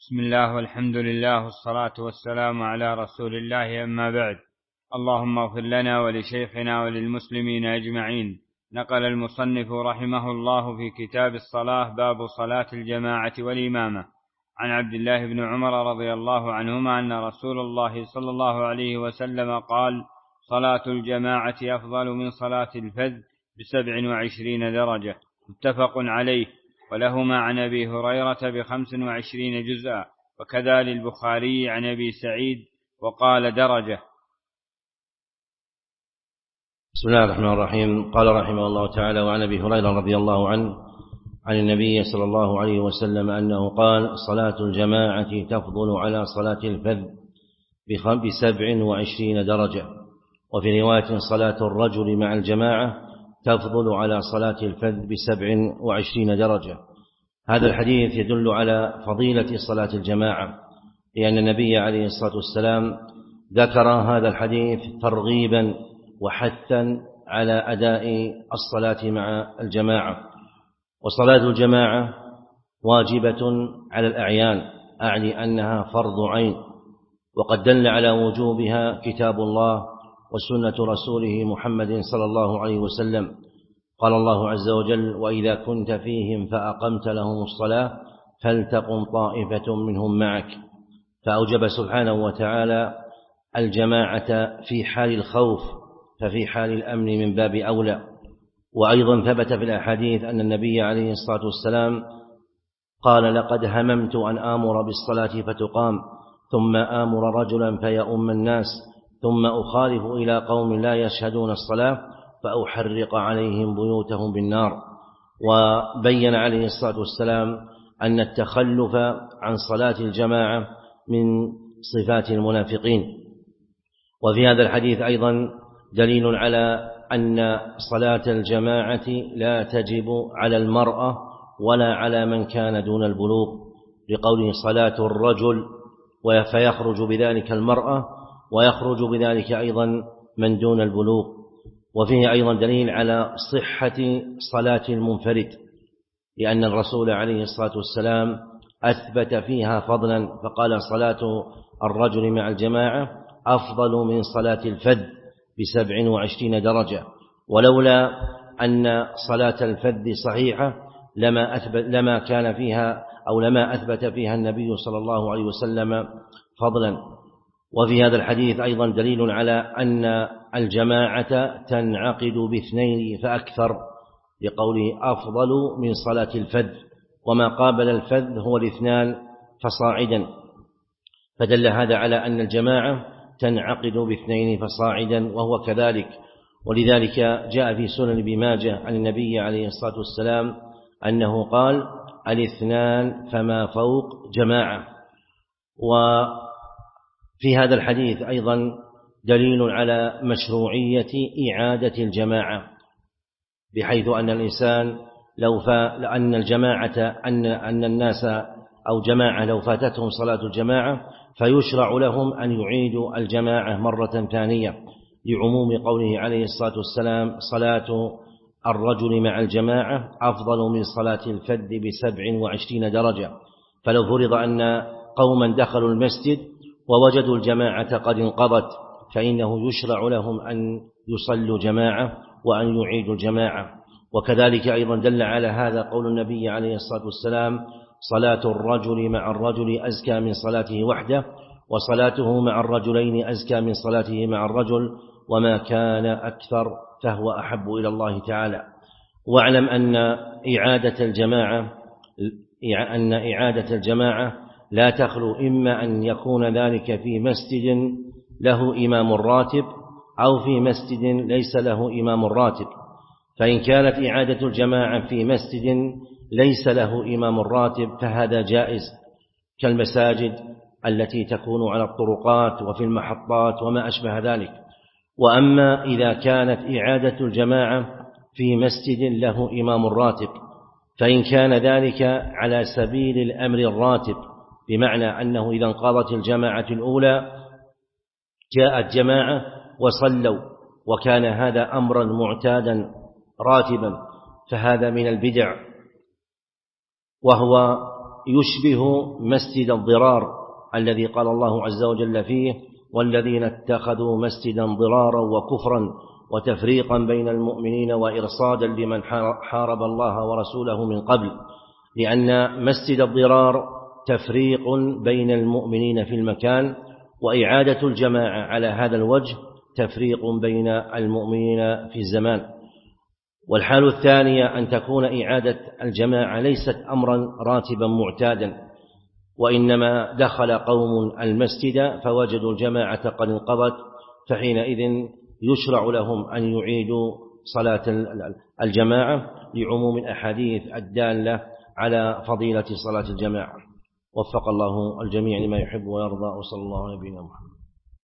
بسم الله والحمد لله والصلاة والسلام على رسول الله، أما بعد. اللهم اغفر لنا ولشيخنا وللمسلمين أجمعين. نقل المصنف رحمه الله في كتاب الصلاة باب صلاة الجماعة والإمامة عن عبد الله بن عمر رضي الله عنهما أن رسول الله صلى الله عليه وسلم قال: صلاة الجماعة أفضل من صلاة الفذ ب27 درجة، متفق عليه، ولهما عن أبي هريرة ب25 جزءا، وكذا للبخاري عن أبي سعيد وقال درجة. بسم الله الرحمن الرحيم. قال رحمه الله تعالى: وعن أبي هريرة رضي الله عنه عن النبي صلى الله عليه وسلم أنه قال: صلاة الجماعة تفضل على صلاة الفذ ب27 درجة. وفي رواية: صلاة الرجل مع الجماعة تفضل على صلاة الفذ ب27 درجة. هذا الحديث يدل على فضيلة صلاة الجماعة، لأن النبي عليه الصلاة والسلام ذكر هذا الحديث ترغيبا وحثا على أداء الصلاة مع الجماعة. وصلاة الجماعة واجبة على الأعيان، أعني أنها فرض عين، وقد دل على وجوبها كتاب الله وسنة رسوله محمد صلى الله عليه وسلم. قال الله عز وجل: وإذا كنت فيهم فأقمت لهم الصلاة فلتقم طائفة منهم معك. فأوجب سبحانه وتعالى الجماعة في حال الخوف، ففي حال الأمن من باب أولى. وأيضا ثبت في الأحاديث أن النبي عليه الصلاة والسلام قال: لقد هممت أن آمر بالصلاة فتقام، ثم آمر رجلا فيؤم الناس، ثم أخالف إلى قوم لا يشهدون الصلاة فأحرق عليهم بيوتهم بالنار. وبين عليه الصلاة والسلام أن التخلف عن صلاة الجماعة من صفات المنافقين. وفي هذا الحديث أيضا دليل على أن صلاة الجماعة لا تجب على المرأة ولا على من كان دون البلوغ، لقوله: صلاة الرجل، فيخرج بذلك المرأة ويخرج بذلك أيضا من دون البلوغ. وفيه أيضا دليل على صحة صلاة المنفرد، لأن الرسول عليه الصلاة والسلام أثبت فيها فضلا، فقال: صلاة الرجل مع الجماعة أفضل من صلاة الفذ ب27 درجة. ولولا أن صلاة الفذ صحيحة لما كان فيها أو لما أثبت فيها النبي صلى الله عليه وسلم فضلا. وفي هذا الحديث أيضا دليل على أن الجماعة تنعقد باثنين فأكثر، لقوله: أفضل من صلاة الفذ، وما قابل الفذ هو الاثنان فصاعدا، فدل هذا على أن الجماعة تنعقد باثنين فصاعدا، وهو كذلك. ولذلك جاء في سنن ابن ماجه عن النبي عليه الصلاة والسلام أنه قال: الاثنان فما فوق جماعة. وفي هذا الحديث أيضا دليل على مشروعية إعادة الجماعة، بحيث أن الإنسان أن الجماعة أن الناس أو جماعة لو فاتتهم صلاة الجماعة فيشرع لهم أن يعيدوا الجماعة مرة ثانية، لعموم قوله عليه الصلاة والسلام: صلاة الرجل مع الجماعة أفضل من صلاة الفذ ب27 درجة. فلو فرض أن قوما دخلوا المسجد ووجدوا الجماعة قد انقضت، فإنه يشرع لهم أن يصلوا جماعة وأن يعيدوا الجماعة. وكذلك أيضا دل على هذا قول النبي عليه الصلاة والسلام: صلاة الرجل مع الرجل أزكى من صلاته وحده، وصلاته مع الرجلين أزكى من صلاته مع الرجل، وما كان أكثر فهو أحب إلى الله تعالى. واعلم أن إعادة الجماعة لا تخلو إما أن يكون ذلك في مسجد له إمام راتب، أو في مسجد ليس له إمام راتب. فإن كانت إعادة الجماعة في مسجد ليس له إمام راتب فهذا جائز، كالمساجد التي تكون على الطرقات وفي المحطات وما أشبه ذلك. وأما إذا كانت إعادة الجماعة في مسجد له إمام راتب، فإن كان ذلك على سبيل الأمر الراتب، بمعنى أنه إذا انقضت الجماعة الأولى جاءت جماعة وصلوا، وكان هذا أمرا معتادا راتبا، فهذا من البدع، وهو يشبه مسجد الضرار الذي قال الله عز وجل فيه: والذين اتخذوا مسجدا ضرارا وكفرا وتفريقا بين المؤمنين وإرصادا لمن حارب الله ورسوله من قبل. لأن مسجد الضرار تفريق بين المؤمنين في المكان، وإعادة الجماعة على هذا الوجه تفريق بين المؤمنين في الزمان. والحال الثانية أن تكون إعادة الجماعة ليست أمرا راتبا معتادا، وإنما دخل قوم المسجد فوجدوا الجماعة قد انقضت، فحينئذ يشرع لهم أن يعيدوا صلاة الجماعة لعموم الأحاديث الدالة على فضيلة صلاة الجماعة. وفق الله الجميع لما يحب ويرضى، وصلى الله على نبينا محمد.